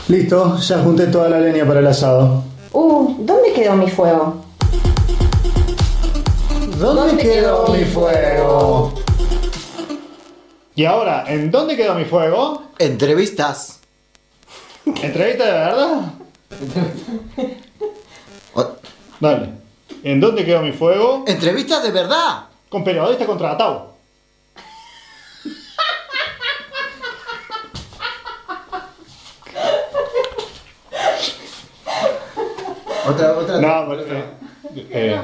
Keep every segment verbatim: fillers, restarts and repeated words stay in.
Listo, ya junté toda la leña para el asado. Uh, ¿dónde quedó mi fuego? ¿Dónde, ¿Dónde quedó, quedó mi fuego? Y ahora, ¿en dónde quedó mi fuego? Entrevistas. ¿Entrevista de verdad? Dale. ¿En dónde quedó mi fuego? Entrevistas de verdad. Con periodista contratado. Otra, otra. No, pero, eh, eh.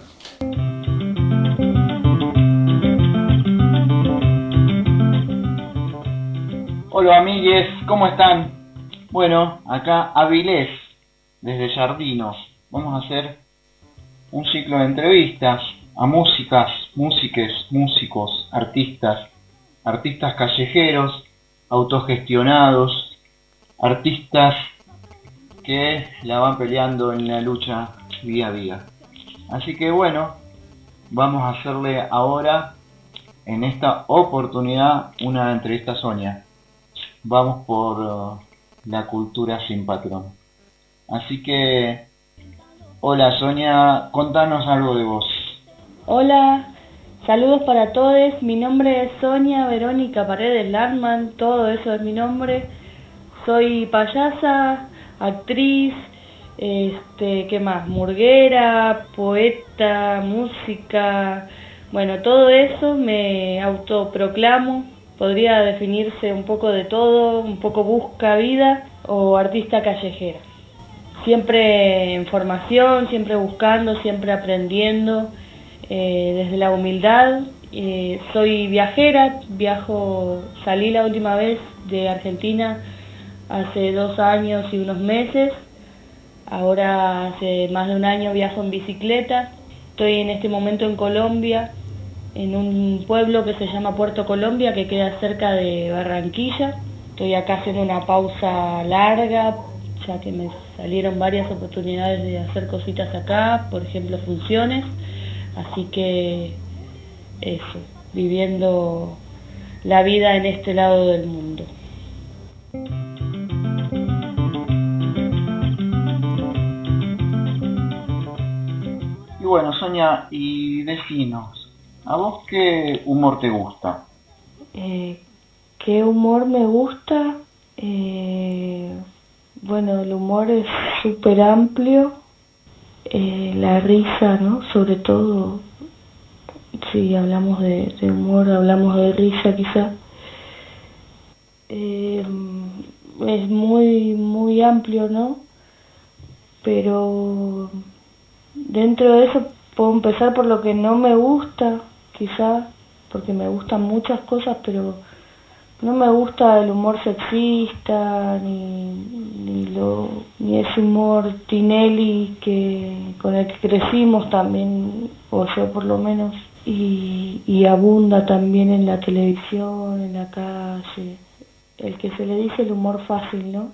Hola amigues, ¿cómo están? Bueno, acá Avilés, desde Jardinos. Vamos a hacer un ciclo de entrevistas a músicas, músiques, músicos, artistas, artistas callejeros, autogestionados, artistas que la van peleando en la lucha día a día. Así que bueno, vamos a hacerle ahora, en esta oportunidad, una entrevista a Sonia. Vamos por uh, la cultura sin patrón. Así que, hola Sonia, contanos algo de vos. Hola, saludos para todos. Mi nombre es Sonia Verónica Paredes Landman, todo eso es mi nombre. Soy payasa, actriz, este, ¿qué más? Murguera, poeta, música, bueno, todo eso me autoproclamo. Podría definirse un poco de todo, un poco busca vida o artista callejera. Siempre en formación, siempre buscando, siempre aprendiendo, eh, desde la humildad. Eh, soy viajera, viajo, salí la última vez de Argentina hace dos años y unos meses. Ahora hace más de un año viajo en bicicleta. Estoy en este momento en Colombia, en un pueblo que se llama Puerto Colombia, que queda cerca de Barranquilla. Estoy acá haciendo una pausa larga, ya que me salieron varias oportunidades de hacer cositas acá, por ejemplo funciones, así que eso, viviendo la vida en este lado del mundo. Y bueno, Sonia, y decinos, ¿a vos qué humor te gusta? Eh, ¿Qué humor me gusta? Eh, bueno, el humor es súper amplio. Eh, la risa, ¿no? Sobre todo, si hablamos de, de humor, hablamos de risa quizá. Eh, es muy, muy amplio, ¿no? Pero dentro de eso puedo empezar por lo que no me gusta, quizá, porque me gustan muchas cosas, pero no me gusta el humor sexista, ni, ni, lo, ni ese humor Tinelli que, con el que crecimos también, o yo por lo menos, y, y abunda también en la televisión, en la calle, el que se le dice el humor fácil, ¿no?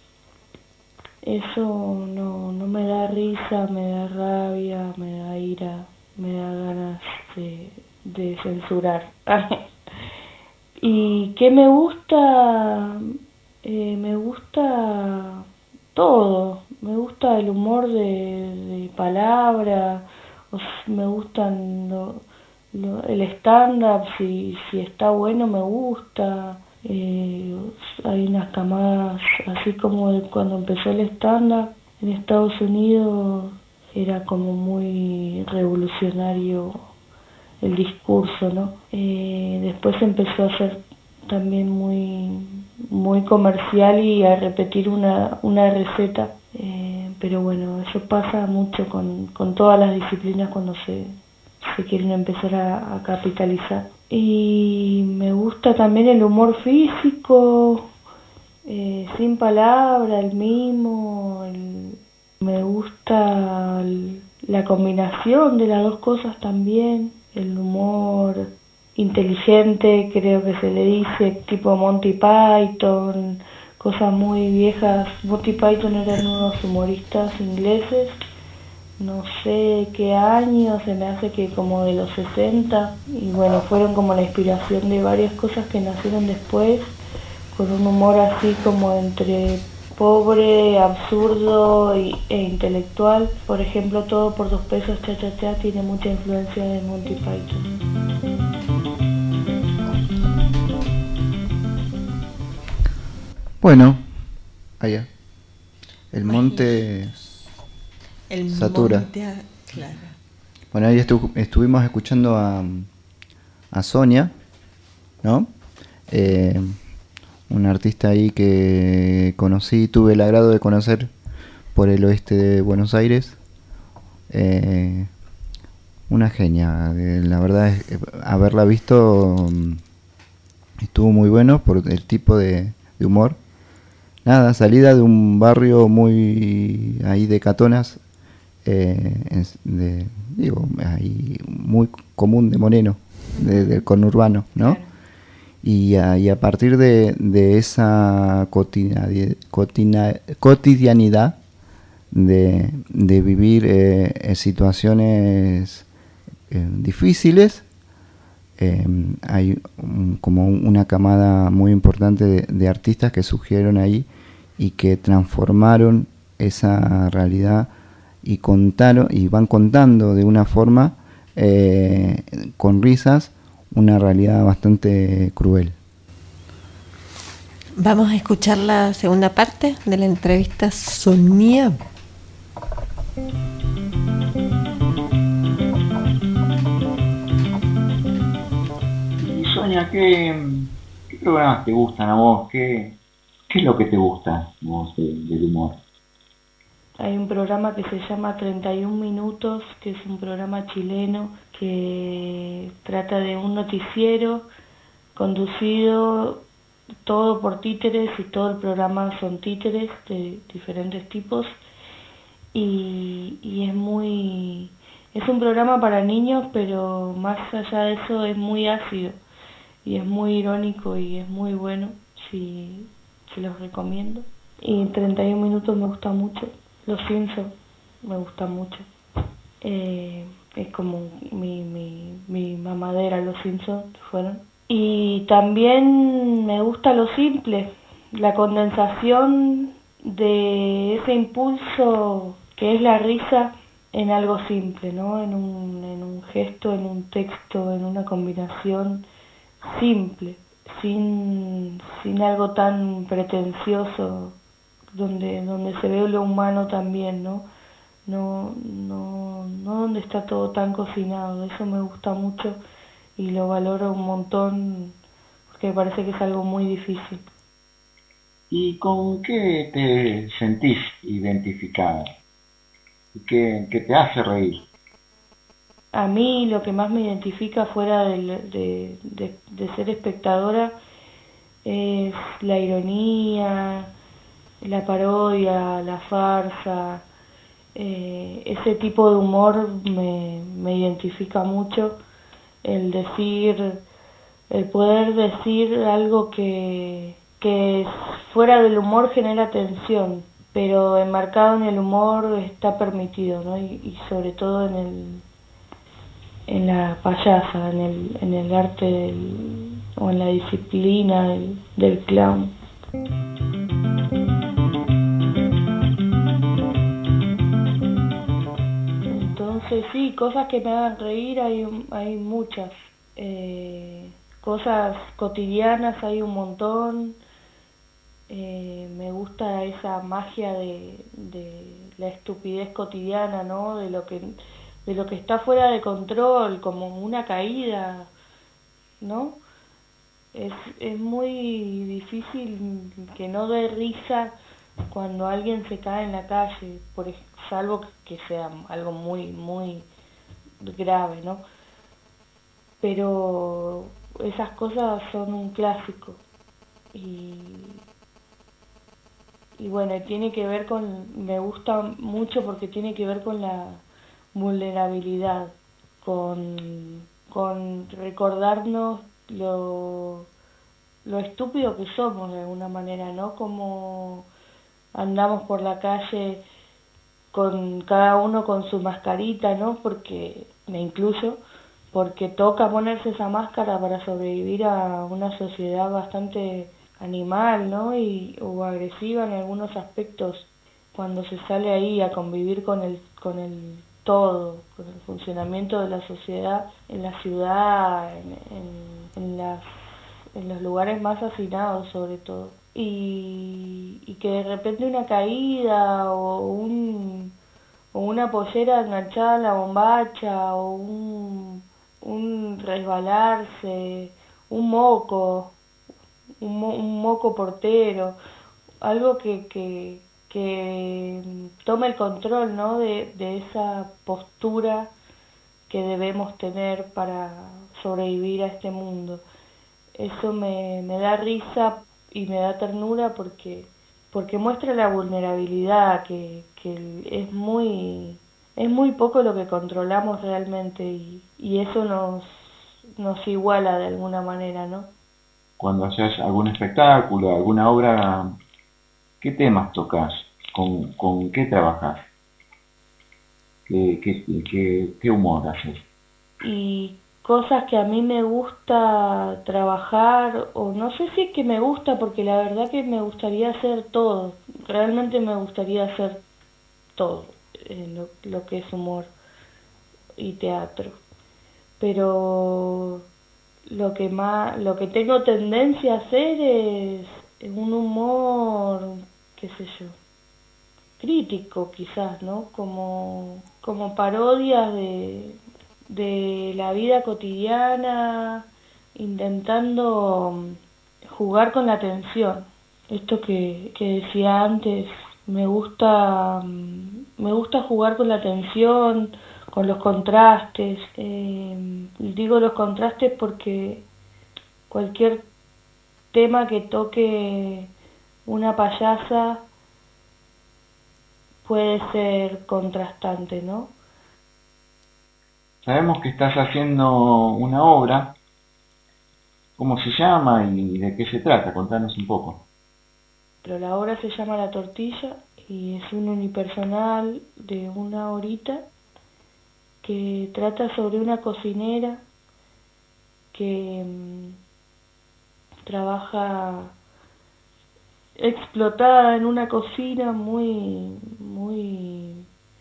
Eso no, no me da risa, me da rabia, me da ira, me da ganas de, de censurar. ¿Y qué me gusta? Eh, me gusta todo. Me gusta el humor de, de palabra, o me gustan lo, lo, el stand-up, si, si está bueno me gusta. Eh, hay unas camadas, así como de cuando empezó el stand-up en Estados Unidos, era como muy revolucionario el discurso, ¿no? Eh, después empezó a ser también muy muy comercial y a repetir una, una receta, eh, pero bueno, eso pasa mucho con, con todas las disciplinas cuando se, se quieren empezar a, a capitalizar. Y me gusta también el humor físico, eh, sin palabra, el mimo, el, me gusta el, la combinación de las dos cosas también, el humor inteligente, creo que se le dice, tipo Monty Python, cosas muy viejas. Monty Python eran unos humoristas ingleses, no sé qué año, se me hace que como de los sesenta, y bueno, fueron como la inspiración de varias cosas que nacieron después, con un humor así como entre pobre, absurdo y, e intelectual. Por ejemplo, Todo por dos pesos, cha cha cha, tiene mucha influencia de Monty Python. Bueno, allá. El monte El satura. monte, ah, claro. Bueno, ahí estu- estuvimos escuchando a, a Sonia, ¿no? Eh, una artista ahí que conocí, tuve el agrado de conocer por el oeste de Buenos Aires. Eh, una genia, eh, la verdad es que haberla visto mm, estuvo muy bueno por el tipo de, de humor. Nada, salida de un barrio muy ahí de Catonas, eh, es de, digo, ahí muy común de Moreno, de- del conurbano, ¿no? Claro. Y a, y a partir de, de esa cotidianidad, cotidianidad de, de vivir eh, eh, situaciones eh, difíciles, eh, hay un- como una camada muy importante de, de artistas que surgieron ahí y que transformaron esa realidad y contaron y van contando de una forma eh, con risas una realidad bastante cruel. Vamos a escuchar la segunda parte de la entrevista Sonia. Y Sonia, ¿qué, qué programas te gustan a vos? ¿Qué, qué es lo que te gusta a vos de- del humor? Hay un programa que se llama treinta y un minutos, que es un programa chileno que trata de un noticiero conducido todo por títeres, y todo el programa son títeres de diferentes tipos, y, y es muy es un programa para niños, pero más allá de eso es muy ácido y es muy irónico y es muy bueno. Si, si los recomiendo. Y treinta y un minutos me gusta mucho. Los Simpsons me gusta mucho. Eh, es como mi, mi, mi mamadera, los Simpsons fueron. Y también me gusta lo simple, la condensación de ese impulso que es la risa en algo simple, ¿no? En un, en un gesto, en un texto, en una combinación simple, sin, sin algo tan pretencioso, donde, donde se ve lo humano también, ¿no? No, no, no donde está todo tan cocinado. Eso me gusta mucho y lo valoro un montón, porque me parece que es algo muy difícil. ¿Y con qué te sentís identificada? ¿Y qué, qué te hace reír? A mí lo que más me identifica fuera del- de, de, de ser espectadora es la ironía, la parodia, la farsa. Eh, ese tipo de humor me, me identifica mucho. El decir, el poder decir algo que, que fuera del humor genera tensión, pero enmarcado en el humor está permitido, ¿no? Y, y sobre todo en el en la payasa, en el, en el arte del, o en la disciplina del, del clown. Entonces sí, cosas que me hagan reír hay, hay muchas. Eh, cosas cotidianas hay un montón. Eh, me gusta esa magia de, de la estupidez cotidiana, ¿no? De lo que de lo que está fuera de control, como una caída, ¿no? Es, es muy difícil que no dé risa cuando alguien se cae en la calle, por ej- salvo que sea algo muy, muy grave, ¿no? Pero esas cosas son un clásico. Y, y bueno, tiene que ver con, me gusta mucho porque tiene que ver con la vulnerabilidad, con, con recordarnos lo, lo estúpido que somos de alguna manera, ¿no? Como andamos por la calle con cada uno con su mascarita, ¿no? Porque, me incluyo, porque toca ponerse esa máscara para sobrevivir a una sociedad bastante animal, ¿no? Y, o agresiva en algunos aspectos cuando se sale ahí a convivir con el, con el todo, con el funcionamiento de la sociedad en la ciudad, en, en, en, las, en los lugares más hacinados sobre todo. Y, y que de repente una caída o, un, o una pollera enganchada en la bombacha o un, un resbalarse, un moco, un, mo, un moco portero, algo que, que, que tome el control, ¿no? de, de esa postura que debemos tener para sobrevivir a este mundo. Eso me, me da risa y me da ternura porque porque muestra la vulnerabilidad, que, que es muy es muy poco lo que controlamos realmente, y, y eso nos nos iguala de alguna manera, ¿no? Cuando haces algún espectáculo, alguna obra, ¿qué temas tocas? ¿Con, con qué trabajas? ¿Qué, qué, qué, qué humor haces? Y cosas que a mí me gusta trabajar, o no sé si es que me gusta, porque la verdad que me gustaría hacer todo, realmente me gustaría hacer todo, eh, lo, lo que es humor y teatro, pero lo que más, lo que tengo tendencia a hacer es un humor, qué sé yo, crítico quizás, ¿no? Como, como parodias de, de la vida cotidiana, intentando jugar con la tensión. Esto que, que decía antes, me gusta, me gusta jugar con la tensión, con los contrastes. Eh, digo los contrastes porque cualquier tema que toque una payasa puede ser contrastante, ¿no? Sabemos que estás haciendo una obra. ¿Cómo se llama y de qué se trata? Contanos un poco. Pero la obra se llama La Tortilla y es un unipersonal de una horita que trata sobre una cocinera que mmm, trabaja explotada en una cocina muy muy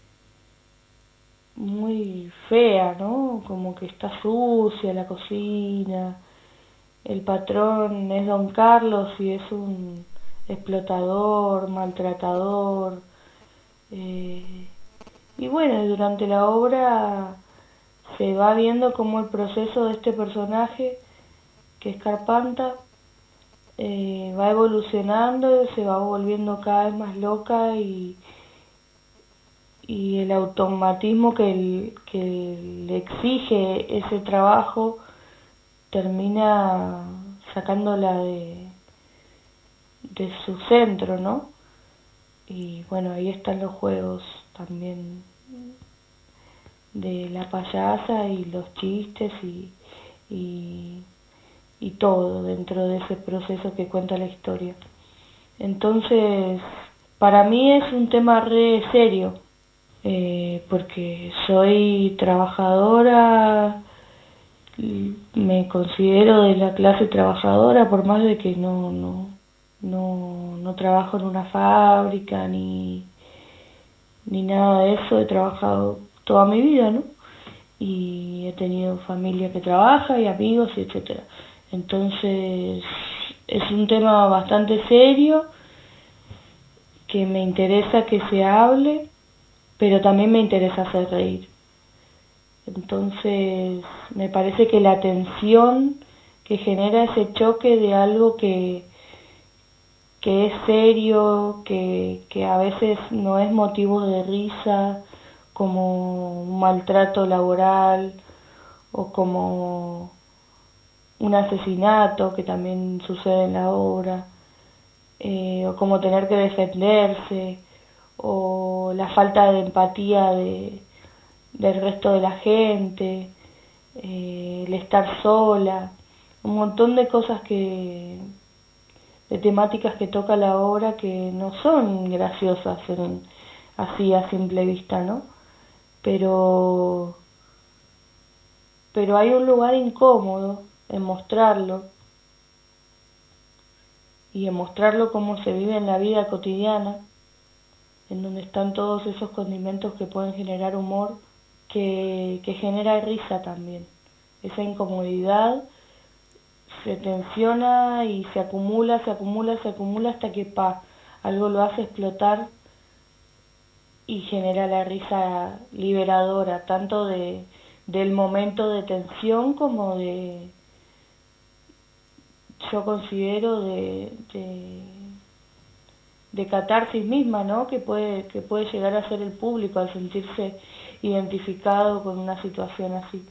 muy fea, ¿no? Como que está sucia la cocina. El patrón es Don Carlos y es un explotador, maltratador. Eh, y bueno, durante la obra se va viendo cómo el proceso de este personaje, que es Carpanta, eh, va evolucionando, se va volviendo cada vez más loca y y el automatismo que, el, que le exige ese trabajo termina sacándola de, de su centro, ¿no? Y bueno, ahí están los juegos también de la payasa y los chistes y, y, y todo dentro de ese proceso que cuenta la historia. Entonces, para mí es un tema re serio. Eh, porque soy trabajadora, me considero de la clase trabajadora, por más de que no no no no trabajo en una fábrica ni ni nada de eso. He trabajado toda mi vida, ¿no? Y he tenido familia que trabaja y amigos y etcétera. Entonces es un tema bastante serio que me interesa que se hable, pero también me interesa hacer reír. Entonces me parece que la tensión que genera ese choque de algo que, que es serio, que, que a veces no es motivo de risa, como un maltrato laboral o como un asesinato que también sucede en la obra, eh, o como tener que defenderse, o la falta de empatía de, del resto de la gente, eh, el estar sola, un montón de cosas que, de temáticas que toca la obra que no son graciosas en, así a simple vista, ¿no? Pero, pero hay un lugar incómodo en mostrarlo, y en mostrarlo cómo se vive en la vida cotidiana, en donde están todos esos condimentos que pueden generar humor, que, que genera risa también. Esa incomodidad se tensiona y se acumula, se acumula, se acumula hasta que pa, algo lo hace explotar y genera la risa liberadora, tanto de, del momento de tensión como de, yo considero, de, de, de catarsis misma, ¿no? Que puede, que puede llegar a ser el público al sentirse identificado con una situación así.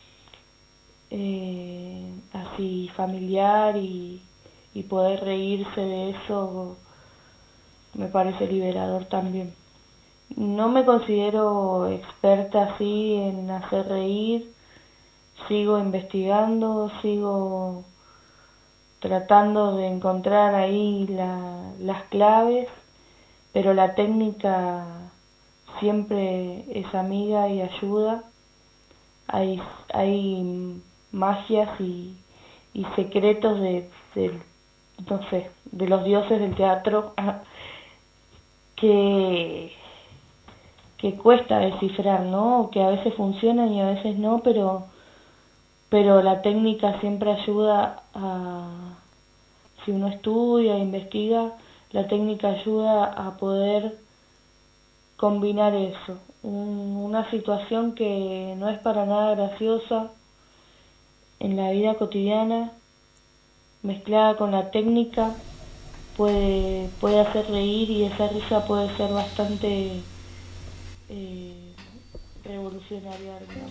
Eh, así familiar y, y poder reírse de eso me parece liberador también. No me considero experta así en hacer reír, sigo investigando, sigo tratando de encontrar ahí la, las claves, pero la técnica siempre es amiga y ayuda. Hay, hay magias y, y secretos de, de, no sé, de los dioses del teatro que, que cuesta descifrar, ¿no? Que a veces funcionan y a veces no, pero, pero la técnica siempre ayuda a, si uno estudia, investiga, la técnica ayuda a poder combinar eso, un, una situación que no es para nada graciosa en la vida cotidiana, mezclada con la técnica, puede, puede hacer reír y esa risa puede ser bastante eh, revolucionaria de alguna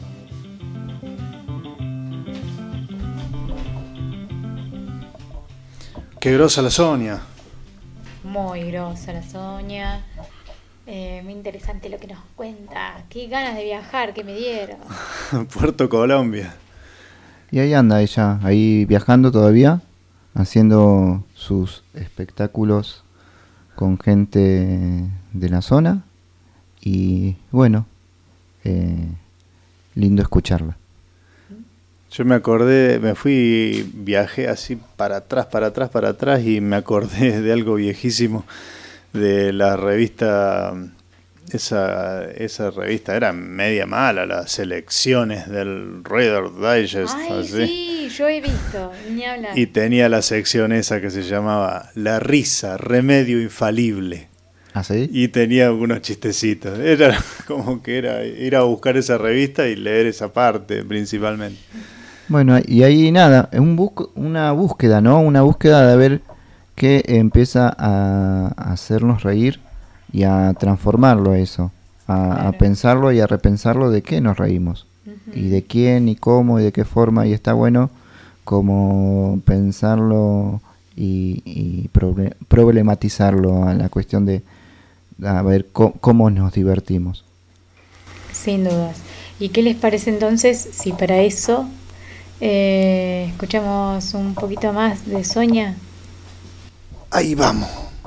manera. Qué grosa la Sonia. Muy grosa la Sonia. Eh, muy interesante lo que nos cuenta. Qué ganas de viajar que me dieron. Puerto Colombia. Y ahí anda ella, ahí viajando todavía, haciendo sus espectáculos con gente de la zona. Y bueno, eh, lindo escucharla. Yo me acordé, me fui, viajé así para atrás, para atrás, para atrás y me acordé de algo viejísimo, de la revista, esa, esa revista era media mala, las selecciones del Reader Digest. Ay, así. sí, yo he visto, ni hablar. Y tenía la sección esa que se llamaba La risa, remedio infalible. ¿Ah, sí? Y tenía algunos chistecitos. Era como que era ir a buscar esa revista y leer esa parte principalmente. Bueno, y ahí nada, es un bus- una búsqueda, ¿no? Una búsqueda de ver qué empieza a hacernos reír y a transformarlo a eso, a, Claro. a pensarlo y a repensarlo de qué nos reímos, Ujú. y de quién y cómo y de qué forma, y está bueno como pensarlo y, y proble- problematizarlo a la cuestión de a ver co- cómo nos divertimos. Sin dudas. ¿Y qué les parece entonces si para eso eh, escuchamos un poquito más de Sonia? Ahí vamos.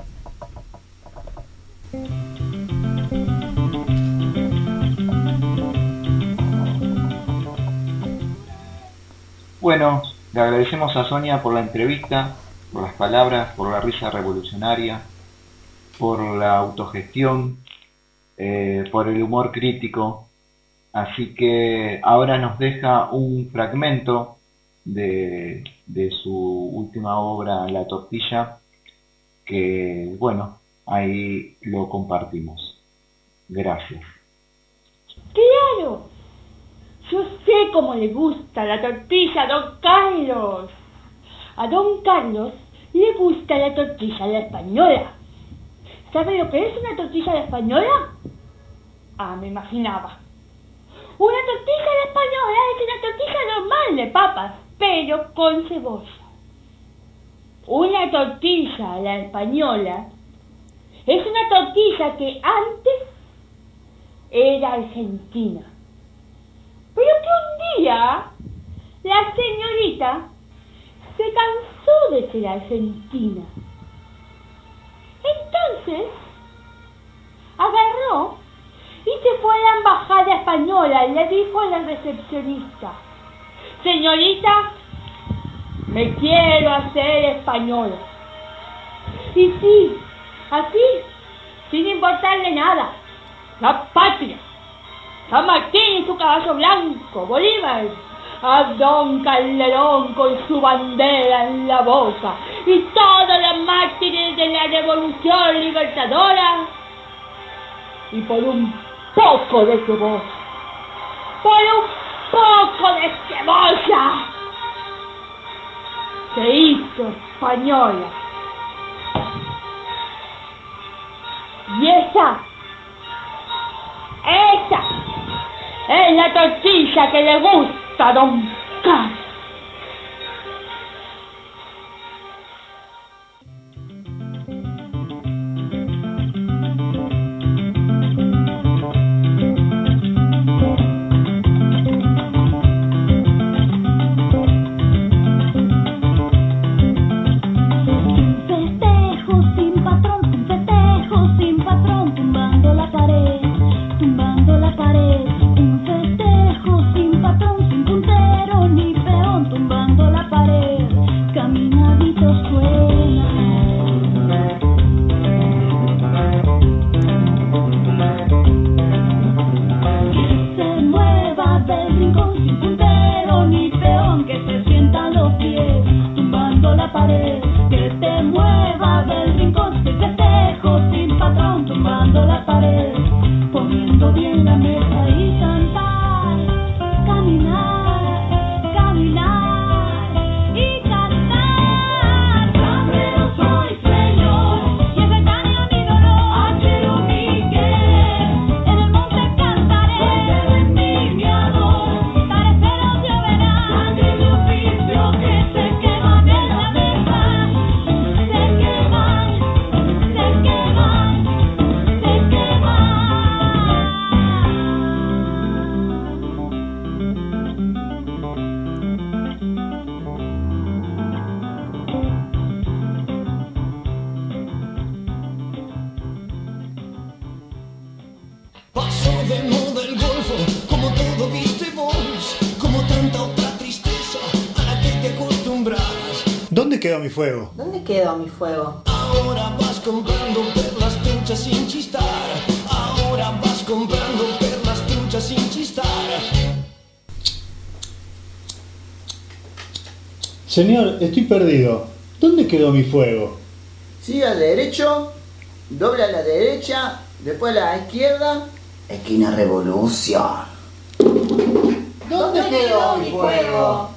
Bueno, le agradecemos a Sonia por la entrevista, por las palabras, por la risa revolucionaria, por la autogestión, eh, por el humor crítico. Así que ahora nos deja un fragmento de, de su última obra, La tortilla, que bueno, ahí lo compartimos. Gracias. ¡Claro! Yo sé cómo le gusta la tortilla a don Carlos. A don Carlos le gusta la tortilla a la española. ¿Sabe lo que es una tortilla a la española? Ah, me imaginaba. Una tortilla a la española es una tortilla normal de papas, pero con cebolla. Una tortilla a la española es una tortilla que antes era argentina, pero que un día la señorita se cansó de ser argentina. Entonces agarró y se fue a la embajada española y le dijo a la recepcionista: señorita, me quiero hacer española. Y sí, así, sin importarle nada, la patria, San Martín y su caballo blanco, Bolívar, a Don Calderón con su bandera en la boca y todos los mártires de la revolución libertadora. Y por un poco de cebolla, por un poco de cebolla, se hizo española. Y esa, esa es la tortilla que le gusta a Don Carlos. ¿Dónde quedó mi fuego? ¿Dónde quedó mi fuego? Ahora vas comprando perlas truchas sin chistar. Ahora vas comprando perlas truchas sin chistar. Señor, estoy perdido. ¿Dónde quedó mi fuego? Sigue al derecho, dobla a la derecha, después a la izquierda, esquina Revolución. ¿Dónde quedó mi fuego?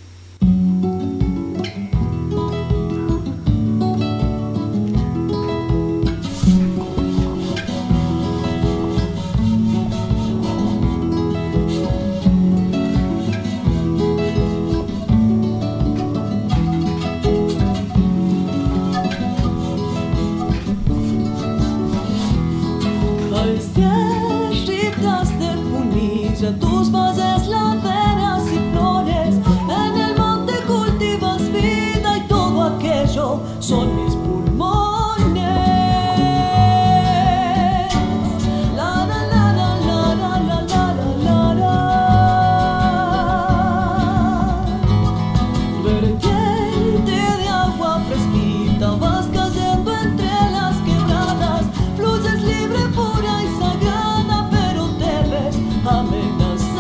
Tus valles, laderas y flores, en el monte cultivas vida y todo aquello son mis pulmones. La la la la la la la la la la. Vertiente de agua fresquita, vas cayendo entre las quebradas, fluyes libre, pura y sagrada, pero te ves amenazada.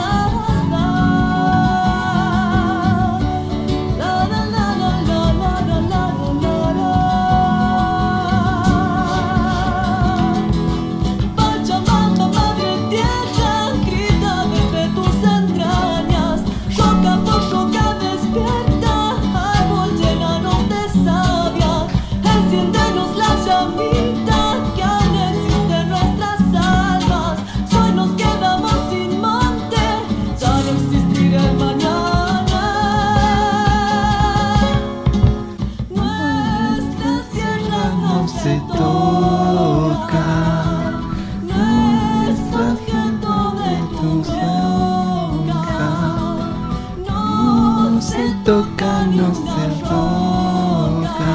Toca, no se toca.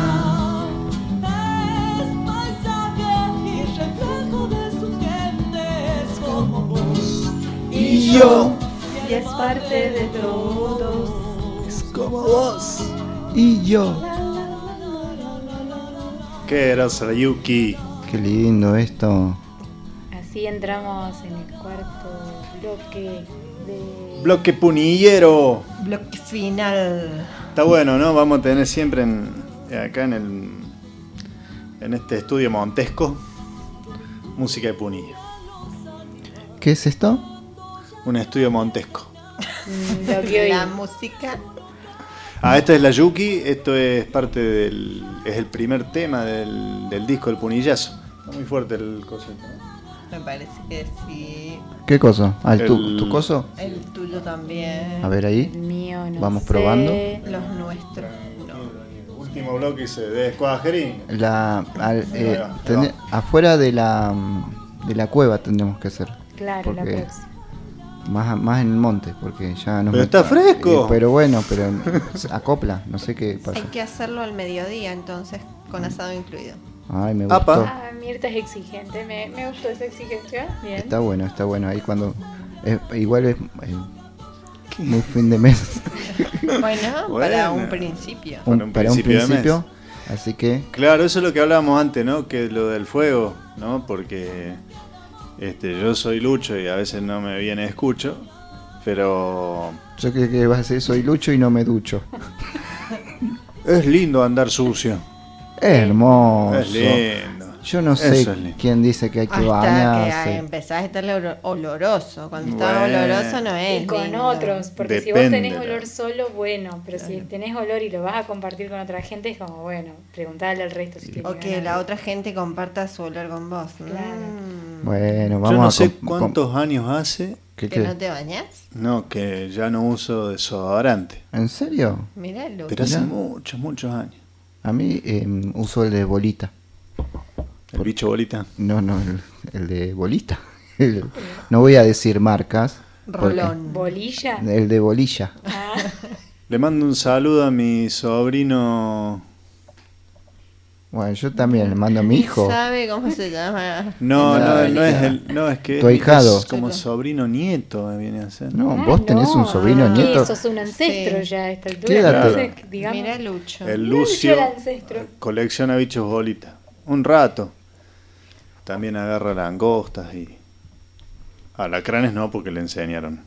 Es paisaje y reflejo de su gente, es como vos y yo. Y es parte de todos. Es como vos y yo. ¿Qué era Sayuki? Qué lindo esto. Así entramos en el cuarto bloque de... Bloque punillero. Bloque final. Está bueno, ¿no? Vamos a tener siempre en, acá en el en este estudio montesco música de Punilla. ¿Qué es esto? Un estudio montesco. Lo que La oí. música. Ah, esta es la Yuki, esto es parte del. Es el primer tema del, del disco del Punillazo. Está muy fuerte el cosito, ¿no? Me parece que sí. ¿Qué coso? Ah, ¿el tu, El- tu coso? El tuyo también. A ver ahí. El mío, no Vamos sé. probando. Los nuestros. Último bloque dice de Escuadrín. La, al- eh, Ahí va, ahí tené- afuera de la de la cueva tendremos que hacer. Claro, la Porque próxima. más, más en el monte, porque ya nos Pero met- está fresco. Eh, pero bueno, pero se acopla, no sé qué Hay pasa. que hacerlo al mediodía, entonces, con asado incluido. Ay, me Apa. gustó. Ah, Mirta es exigente, me, me gustó esa exigencia. Bien. Está bueno, está bueno. Ahí cuando es- igual es eh, muy fin de mes. Bueno, para Bueno. un principio. Un- Para un para un principio de principio, así que Claro, eso es lo que hablábamos antes, ¿no? Que lo del fuego, ¿no? Porque este, yo soy Lucho y a veces no me viene escucho, pero yo creo que vas a decir soy Lucho y no me ducho. es lindo andar sucio. Es hermoso. Es lindo. Yo no Eso sé es lindo. quién dice que hay que Hasta que bañarse. empezás a estar olor- oloroso. Cuando está Bueno. oloroso no es. Y con lindo. otros, porque si vos Depende, tenés ¿no? olor solo, bueno, pero si tenés olor y lo vas a compartir con otra gente, es como, bueno, preguntarle al resto si tiene O que ganas. la otra gente comparta su olor con vos. Claro. Mm. Bueno, vamos Yo no a sé com- com- cuántos años hace ¿Qué- ¿Que qué? no te bañás? no que ya no uso desodorante, ¿En serio? Mirá, Lu. pero hace Mirá. muchos, muchos años. A mí eh, uso el de bolita. El bicho bolita. No, no, el, el de bolita. El- no voy a decir marcas. porque- Rolón. ¿Bolilla? El de bolilla. Ah, Le mando un saludo a mi sobrino. Bueno, yo también le mando a mi hijo. ¿Sabe cómo se llama? No, no, Dale, no es ya. el, no es que Tu ahijado. es como sobrino nieto me viene a ser. No, ah, vos tenés no, un sobrino ah, nieto. Sos un ancestro Sí. ya a esta altura. Quédate. Entonces, digamos, Mira, Lucho. El Lucho Lucio era ancestro. colecciona bichos bolitas. Un rato. También agarra langostas y alacranes no porque le enseñaron.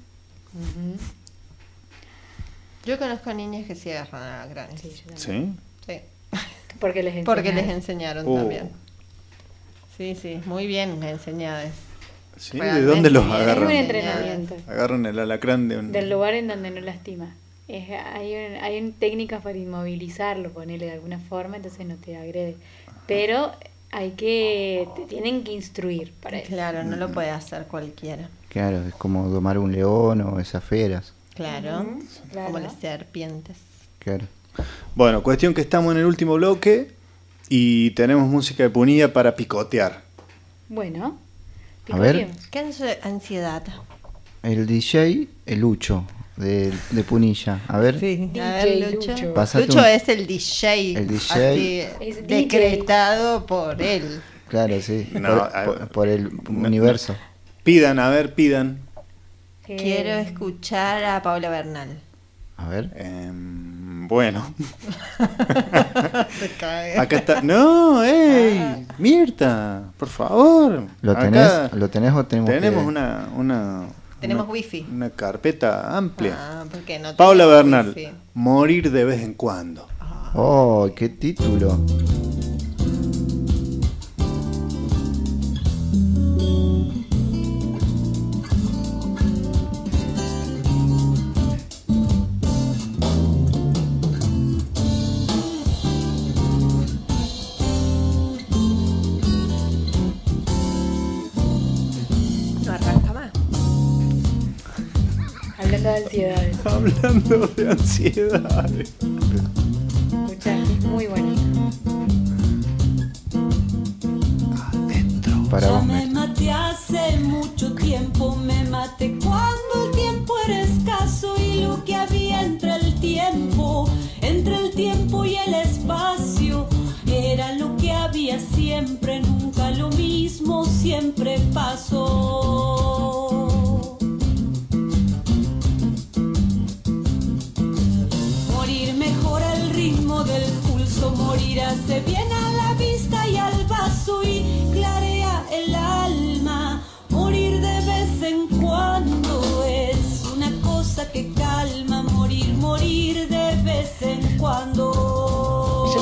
Yo conozco niñas que sí agarran a grandes. Sí, yo también. ¿Sí? Sí. Porque les Porque les enseñaron. enseñaron Oh. también. Sí, sí, muy bien enseñadas. ¿Sí? ¿De Realmente dónde los bien. Es agarran? un entrenamiento. Agarran el alacrán de un... Del lugar en donde no lastima. Es, hay, un- hay un- técnicas para inmovilizarlo, ponerle de alguna forma, entonces no te agrede. Pero hay que, te tienen que instruir para eso. Claro, no lo puede hacer cualquiera. Claro, es como domar un león o esas feras. Claro, Ujú, claro. como las serpientes. Claro. Bueno, cuestión que estamos en el último bloque y tenemos música de Punilla para picotear. Bueno, A ver. picoteemos. ¿Qué es ansiedad? El D J, el Lucho, de, de Punilla. A ver. Sí, a D J ver, Lucho. Lucho. Pásate Lucho un- es el D J. El D J. así, Es D J. decretado por él. Claro, sí. No, por, a- por- por el no, universo. Pidan, a ver, pidan. Eh, Quiero escuchar a Paula Bernal. A ver. Em, bueno, Se cae. acá está. No, ey, Mirta, por favor. ¿Lo Acá tenés, ¿Lo tenés o tenemos tenemos que- una, una, Tenemos una, wifi. una carpeta amplia. Ah, porque no Paula tenemos Bernal, wifi. morir de vez en cuando. Oh, qué título. No arranca más. Hablando de ansiedades. Hablando de ansiedad. Escuchá, es muy bueno. Para Ya vos, me Mirta. maté hace mucho tiempo, me maté cuando el tiempo era escaso y lo que había entre el tiempo, entre el tiempo y el espacio, era lo que había siempre, nunca lo mismo, siempre pasó. Morir mejora el ritmo del pulso, morir hace bien a la vista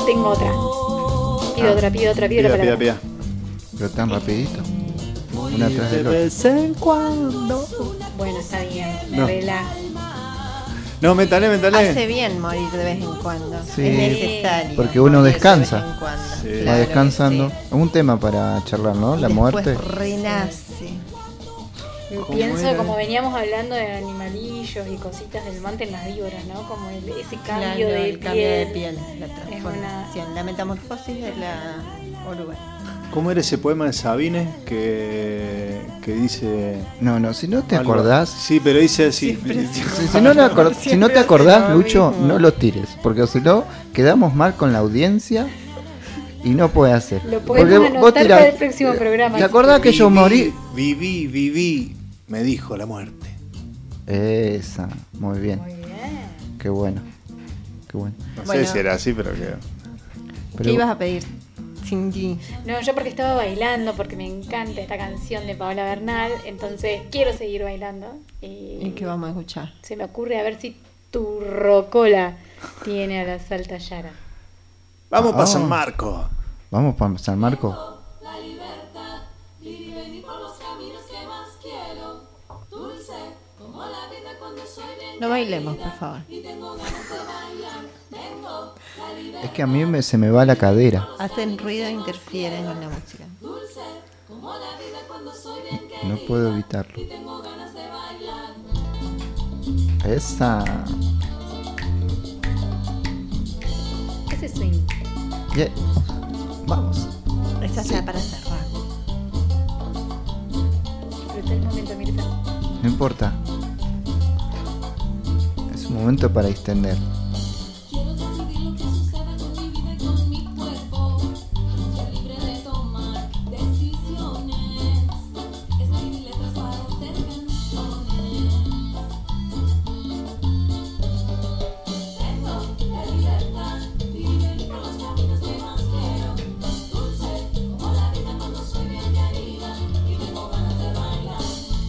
tengo otra. Pido Ah. otra, pido otra, pido Pida, la pida, palabra. pida. Pero tan rapidito. Una tras De del otro. vez en cuando. Bueno, está bien, me No. relajo. No, métale, métale. Hace bien morir de vez en cuando. Sí, es necesario. porque uno morir descansa. De vez en cuando. Sí. Va Claro que descansando. sí. Un tema para charlar, ¿no? La Después muerte. renace. Pienso era? como veníamos hablando de animalillos y cositas del mante en las víboras, ¿no? Como el- ese Claro, cambio de el cambio de piel. piel, la Es transformación, la metamorfosis de la oruga. ¿Cómo era ese poema de Sabines que, que dice... No, no, si no te algo- acordás. Sí, pero dice así. Si, si no, le acor- si no te acordás, Lucho, no lo tires. Porque si no, quedamos mal con la audiencia y no puede hacer. Lo podemos Porque anotar para el próximo programa. ¿Te acordás que yo Viví, morí? Viví, viví, me dijo la muerte. Esa, muy bien. Muy bien. Qué bueno. Qué bueno. No Bueno. sé si era así, pero que... Pero- ¿Qué ibas a pedir? Cindy. No, yo porque estaba bailando, porque me encanta esta canción de Paola Bernal, entonces quiero seguir bailando. Y ¿Y qué vamos a escuchar? se me ocurre a ver si tu rocola tiene a la Salta Yara. Vamos para Ah. San Marco. Vamos para San Marco. La libertad, ir y venir por los caminos que más quiero. Dulce, como la vida cuando soy bien. No bailemos, por favor. Y tengo ganas de bailar. Tengo la libertad. Es que a mí me, se me va la cadera. Hacen ruido e interfieren con la música. Dulce, como la vida cuando soy bien querida. No puedo evitarlo. Y tengo ganas de bailar. Esa. Ese swing. Yeah. Vamos. Esa sea para cerrar. Disfruta el momento, Mirta. No importa. Es un momento para extender. Quiero decidir lo que suceda con mi vida y con mi cuerpo. Ser libre de tomar decisiones. Escribir letras para hacer canciones. Tengo la libertad de vivir por los caminos que más quiero. Dulce como la vida cuando soy bien querida. Y tengo ganas de bailar.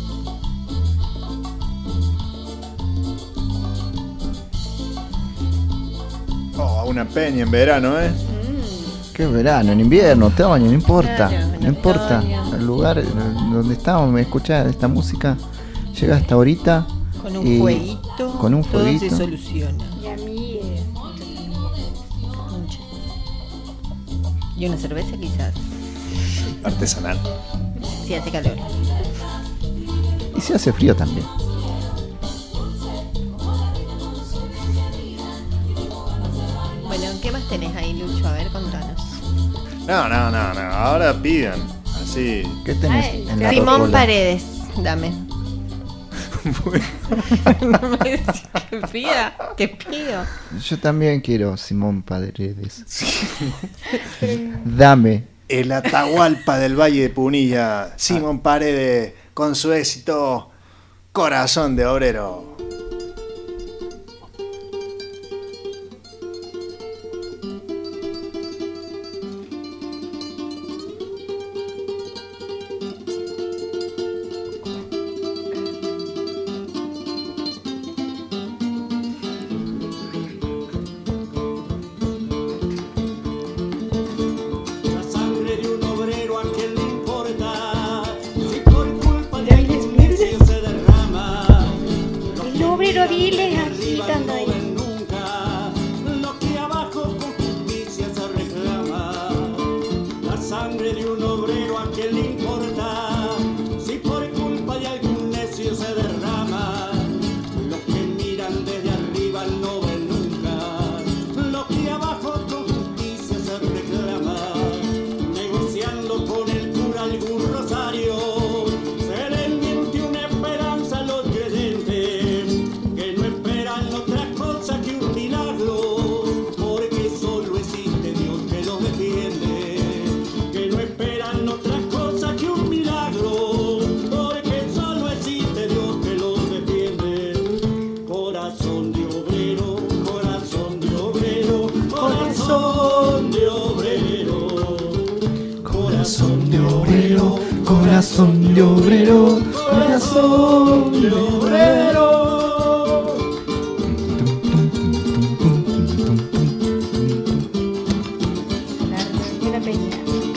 Oh, una peña en verano, ¿eh? Qué verano, en invierno, otoño, no importa. Claro, en No importa. otoño. El lugar eh, donde estamos, me escucha esta música. Llega hasta ahorita. Con un y fueguito. Con un todo se fueguito. soluciona. Y a mí, eh, Mucho. Y una cerveza quizás. Artesanal. Si hace calor. Y se hace frío también. Bueno, ¿qué más tenés ahí, Lucho? A ver, contanos. No, no, no, no. Ahora pidan. Así. ¿Qué tenés Ay, en la Simón rocola? Paredes, dame. No me decís que pida, te pido. Yo también quiero Simón Paredes. Dame. El Atahualpa del Valle de Punilla, Simón Paredes, con su éxito Corazón de Obrero. La sangre de un obrero a quien le importa, si por culpa de algún necio se derrama, el obrero Aviles agitando ahí. nunca, lo que abajo con justicia se reclama. La sangre de un obrero a quien le importa, si por culpa de algún necio se derrama, los que miran desde arriba no ven nunca, lo que abajo con justicia se reclama. Negociando con el cura algún rosario, se les miente una esperanza a los creyentes, que no esperan otra cosa que un milagro, porque solo existe Dios que los defiende, que no esperan otra cosa que un milagro, porque solo existe Dios que los defiende. Corazón de obrero, corazón de obrero, corazón de obrero, corazón de obrero, Corazón de obrero. corazón de obrero. Peña.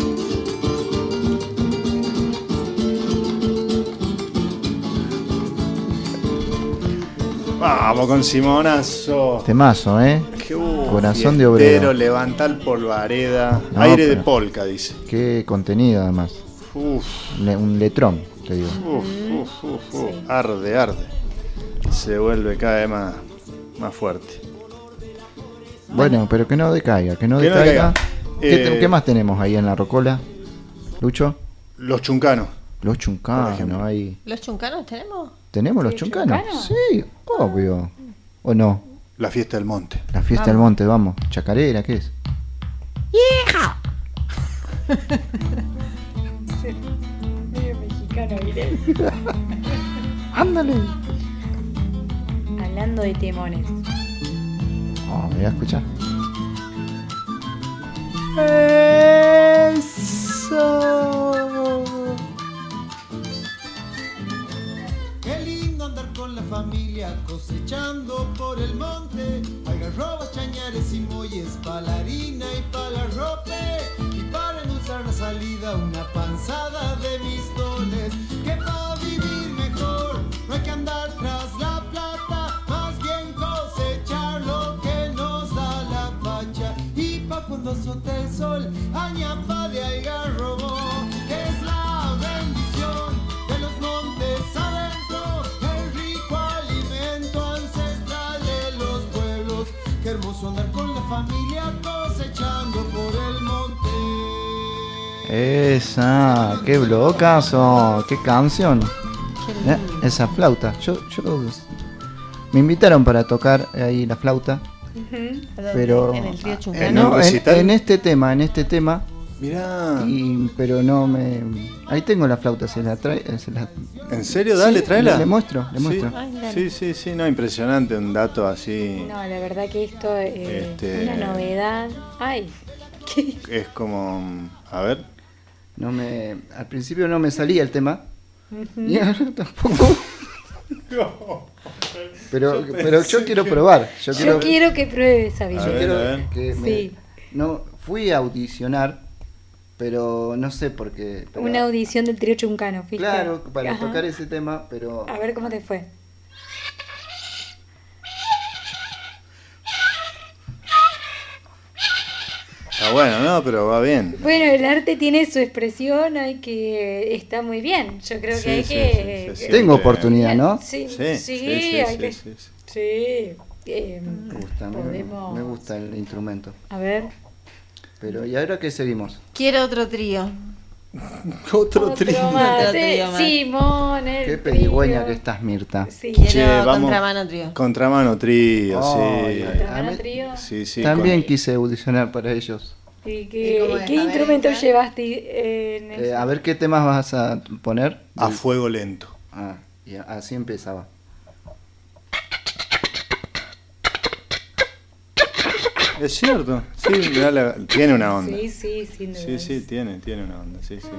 Vamos con Simonazo. Temazo, ¿eh? Qué uh, Corazón de obrero. Pero levanta el polvareda. No, Aire de pero- polka, dice. Qué contenido, además. Uf. Le- un letrón, te digo. Uf, uf, uf, uf. Arde, arde. Se vuelve cada vez más, más fuerte. Bueno, pero que no decaiga, que no Que no decaiga. decaiga. ¿Qué, te- Eh, qué más tenemos ahí en la rocola? ¿Lucho? Los chuncanos. Los Por chuncanos, ejemplo. ahí. ¿Los chuncanos tenemos? ¿Tenemos los Sí, chuncanos? chuncanos. Sí, obvio. ¿O no? La fiesta del monte. La fiesta del monte, vamos. Chacarera, ¿qué es? ¡Hija! Medio mexicano, ¿viste? Ándale. Hablando de temones. Oh, me voy a escuchar. Qué lindo andar con la familia cosechando por el monte. Algarrobas, chañares y molles, pa' la harina y pa' la rope. Y para endulzar la salida una panzada de mistones. Que pa' vivir mejor no hay que andar tras la plata, más bien cosechar lo que nos da la pacha. Y pa' cuando azote el sol, añapa de algarrobo, que es la bendición de los montes adentro, el rico alimento ancestral de los pueblos. Qué hermoso andar con la familia cosechando por el monte. Esa, qué blocazo, qué canción. Eh, Esa flauta. Yo, yo me invitaron para tocar ahí la flauta. Pero ¿En el trío ah, Chuncano? eh, no, en, recital? en este tema, en este tema. Mirá. Y, pero no me. Ahí tengo la flauta, se la trae. Se la... ¿En serio? Dale, Sí, tráela. Le, le muestro, le Sí. muestro. Ay, dale. Sí, sí, sí, no, impresionante, un dato así. No, la verdad que esto es Este- una novedad. Ay, ¿qué? Es como, a ver. No me, al principio no me salía el tema. Ujú. Y ahora tampoco. Pero, pero yo quiero probar. Yo Yo quiero, quiero que pruebes, Avi. yo A ver, quiero a ver. que me- Sí. no fui a audicionar, pero no sé por qué. pero- Una audición del trío Chuncano, ¿viste? Claro, para Ajá. tocar ese tema, pero A ver cómo te fue. Está bueno, no, pero va bien. Bueno, el arte tiene su expresión, hay que está muy bien. Yo creo que Sí, hay sí, que sí, sí, sí. tengo oportunidad, ¿no? Sí, Sí, sí, sí, sí, hay sí, que sí, sí. sí, eh, me gusta, me, podemos- me gusta el instrumento. A ver. Pero ¿y ahora qué seguimos? Quiero otro trío. Otro trío. más, Otro eh, trío más. Simón, el Qué trío. pedigüeña que estás, Mirta. Sí. Quiero Che, vamos. contramano trío. Contramano trío, Ay, sí. ay, Contramano a mí- trío. Sí, sí. También con- quise audicionar para ellos. ¿Y ¿Y qué, cómo es? qué A ver, instrumento esa. llevaste en Eh, eso? a ver qué temas vas a poner. A fuego lento. Ah, y así empezaba. Es cierto. Sí, mirá la- tiene una onda. Sí, sí, sin duda. Sí, sí, tiene, tiene una onda, sí, sí.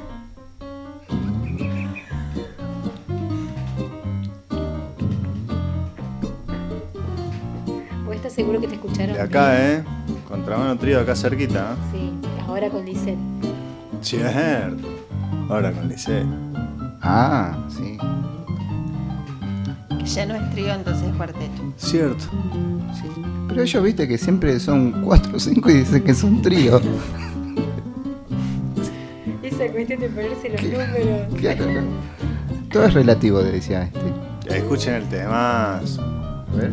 ¿Vos estás seguro que te escucharon? De acá, bien? ¿eh? Contramano trío acá cerquita, ¿eh? Sí, ahora con Lisette. Cierto. Ahora con Liceo. Ah, sí. Que ya no es trío, entonces es cuarteto. Cierto. Sí. Pero ellos viste que siempre son cuatro o cinco y dicen que son trío. Esa cuestión de ponerse los números. Claro, ¿no? Todo es relativo, decía este. Ya escuchen el tema. A ver.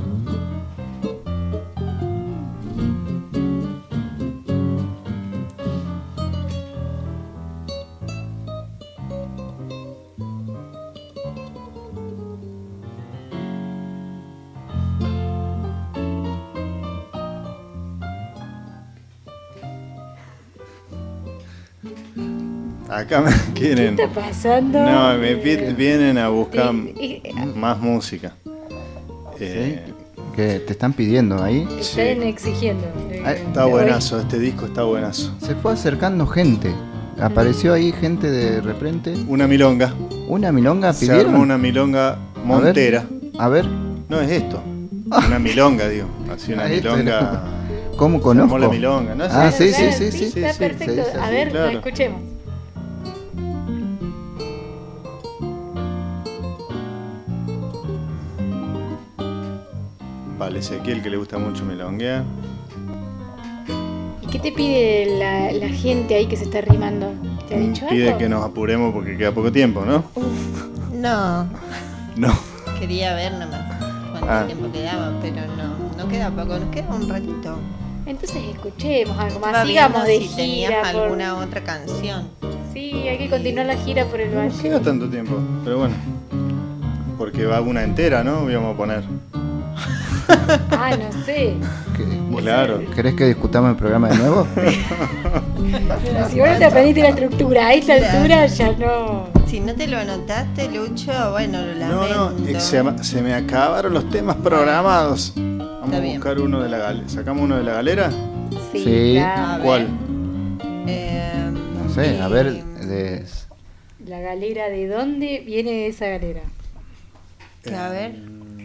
Acá me quieren. ¿Qué está pasando? No, me pi- vienen a buscar Y- y- más música. Eh, ¿Qué te están pidiendo ahí? Están exigiendo. eh, Ay, Está hoy. buenazo, este disco está buenazo. Se fue acercando gente. Apareció ahí gente de repente. Una milonga. ¿Una milonga Se pidieron? armó una milonga montera. A ver. No es esto. Una milonga, digo. Así una Ah, esto milonga. era. ¿Cómo conozco? La milonga, ¿no? Ah, sí, Claro, sí, sí, sí. Está sí, perfecto. sí, sí, A sí, ver, claro. la escuchemos. Vale, Ezequiel, que le gusta mucho milonguear. ¿Y qué te pide la, la gente ahí que se está rimando? ¿Te ha dicho Pide algo? que nos apuremos porque queda poco tiempo, ¿no? No, No. quería ver nomás cuánto Ah. tiempo quedaba, pero no, no queda poco, nos queda un ratito. Entonces escuchemos algo más, Estaba sigamos de viendo si tenías gira. por- alguna otra canción. Sí, hay que continuar la gira por el No valle. queda tanto tiempo, pero bueno. Porque va una entera, ¿no? Íbamos a poner. Ah, no sé. Claro. ¿Querés que discutamos el programa de nuevo? Pero si vos no te aprendiste la estructura, a esta Claro. altura ya no. Si no te lo anotaste, Lucho, bueno, lo No, lamento. no, eh, se, se me acabaron los temas programados. Vamos Está a bien. buscar uno de la galera. ¿Sacamos uno de la galera? Sí, Sí. claro. ¿Cuál? Eh, No sé, a ver. de- La galera, ¿de dónde viene esa galera? que a ver.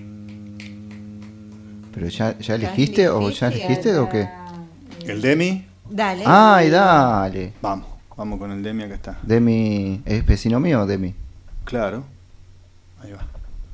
¿Pero ya, ya elegiste o ya difícil. elegiste o qué? ¿El Demi? Dale. Ay, dale. Vamos, vamos con el Demi, acá está. Demi, ¿es vecino mío o Demi? Claro. Ahí va.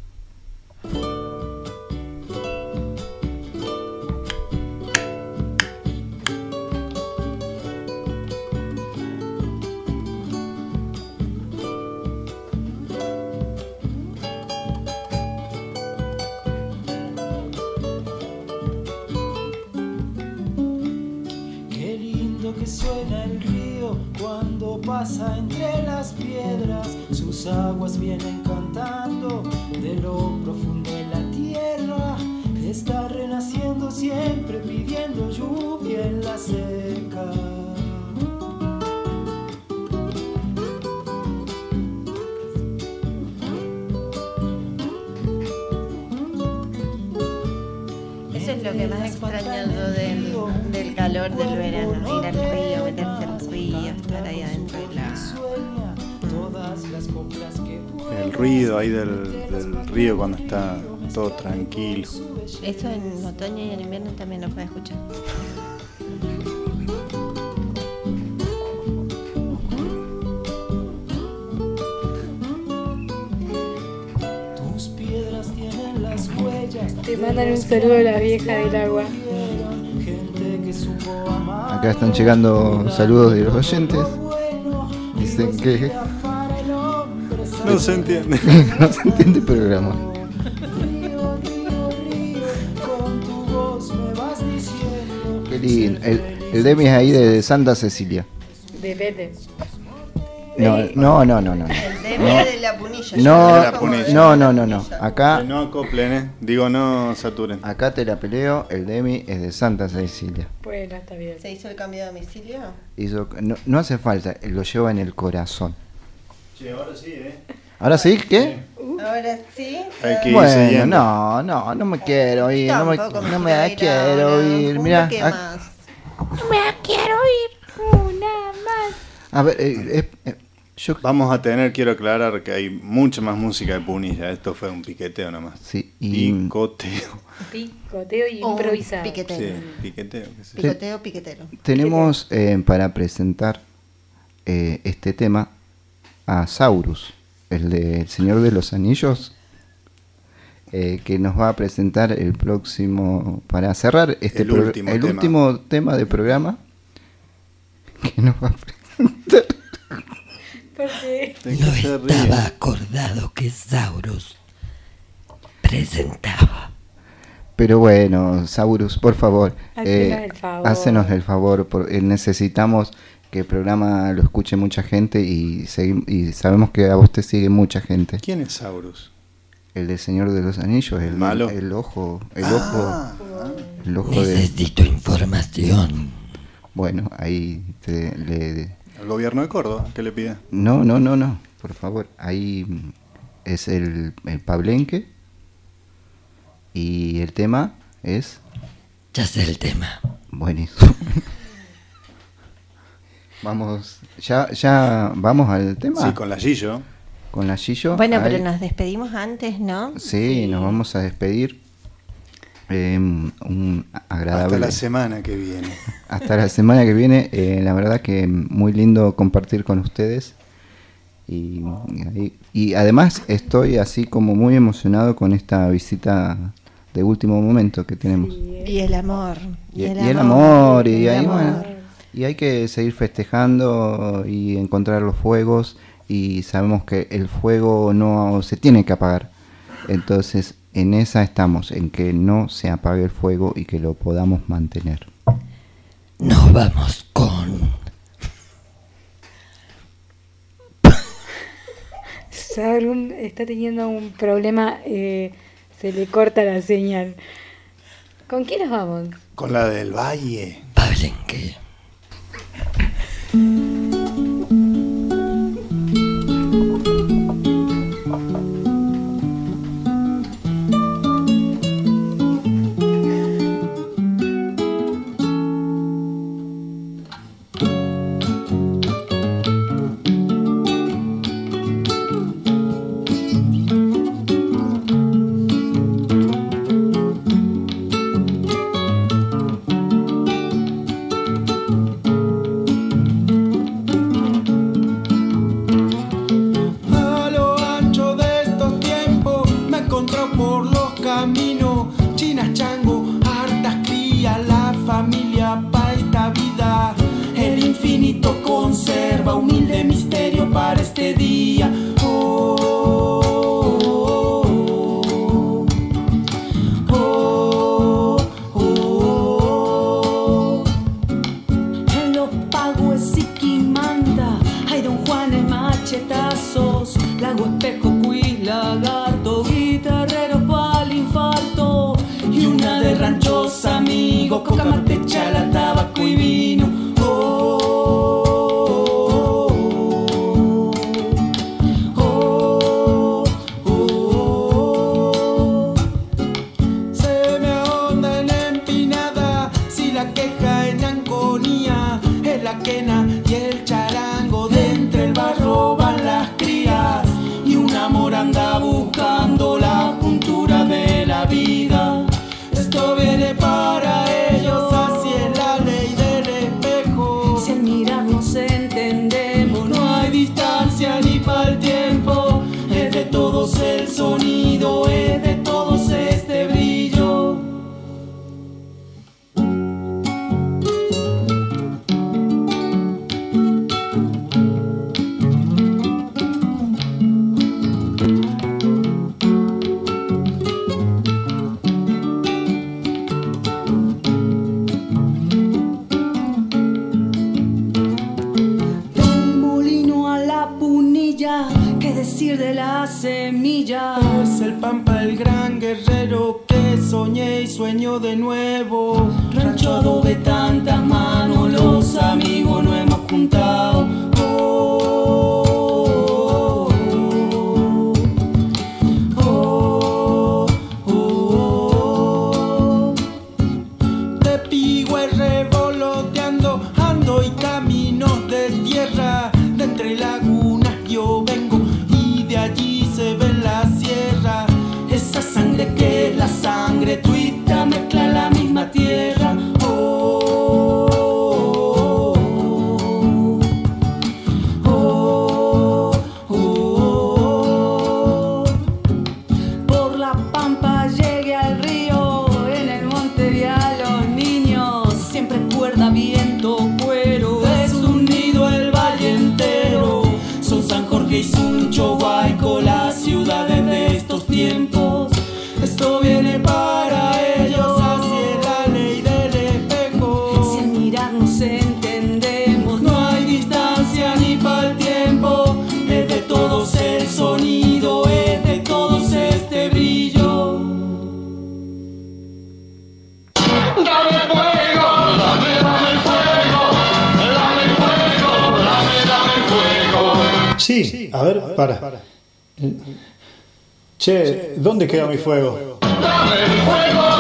Qué lindo que suena el río cuando pasa entre las piedras. Sus aguas vienen cantando de lo profundo de la tierra. Está renaciendo siempre pidiendo lluvia en la seca. Eso es lo que más extraño yo del, del calor del verano, ir al río, meterse al río, estar ahí adentro del agua. El ruido ahí del, del río cuando está todo tranquilo. Eso en otoño y en invierno también lo puedes escuchar. Tus piedras tienen las huellas. Te mandan un saludo a la vieja del agua. Gente que supo amar. Acá están llegando saludos de los oyentes. Dicen que No se entiende. no se entiende el programa. Con tu voz me vas diciendo. Qué lindo. El, el Demi es ahí de Santa Cecilia. De Vete. No, no, no, no, no. El Demi No. es de la Punilla. No, De la Punilla. no, no, no, no. Acá, Que no acoplen, ¿eh? Digo, no saturen. acá te la peleo. El Demi es de Santa Cecilia. Bueno, está bien. ¿Se hizo el cambio de domicilio? Hizo- no, no hace falta, lo lleva en el corazón. Che, ahora sí, ¿eh? ¿Ahora sí? ¿Qué? Ahora sí. Hay que ir Bueno, siguiendo. no, no, no me quiero ir. No me, Tampoco no me me quiero ir quiero ahora. ir. ¿Cómo Mira, que a, más? No me quiero ir. Una más. a ver, eh, eh, eh, yo Vamos a tener, quiero aclarar que hay mucha más música de Punilla. Esto fue un piqueteo nomás. sí, y Picoteo. Picoteo y Un improvisado. piquetero. Sí, piqueteo. qué sé yo. Picoteo, piquetero. tenemos eh, para presentar eh, este tema a Saurus, el de El Señor de los Anillos, eh, que nos va a presentar el próximo, para cerrar este El pro- último el tema. último tema del programa, que nos va a presentar. Porque ¿De qué No se ríe? estaba acordado que Saurus presentaba. Pero bueno, Saurus, por favor, Hacenos el favor. hácenos el favor, por- eh, necesitamos que el programa lo escuche mucha gente y, segui- y sabemos que a vos te sigue mucha gente. ¿Quién es Saurus? El del Señor de los Anillos, el, ¿El malo? el ojo, el Ah, ojo, el ojo de... Necesito información. Bueno, ahí te- le... El gobierno de Córdoba, ¿qué le pide? No, no, no, no, por favor, ahí mm, es el, el Pablenque y el tema es... Ya sé el tema. Buenísimo. Vamos, ya, ya vamos al tema. Sí, con la Gillo. Con la Gillo. Bueno, ahí- pero nos despedimos antes, ¿no? Sí, nos vamos a despedir. Eh, un agradable. Hasta la semana que viene. Hasta la semana que viene. Eh, la verdad que muy lindo compartir con ustedes. Y, y, y además estoy así como muy emocionado con esta visita de último momento que tenemos. Sí, y el amor. Y, y el, y el amor. Y, el ahí, amor. Bueno, y hay que seguir festejando y encontrar los fuegos. Y sabemos que el fuego no se tiene que apagar. Entonces, en esa estamos, en que no se apague el fuego y que lo podamos mantener. Nos vamos con... Sauron está teniendo un problema, eh, se le corta la señal. ¿Con quién nos vamos? Con la del Valle. Pablenque. Sí, a ver, para. Che, ¿dónde quedó mi fuego? ¡Dame el fuego!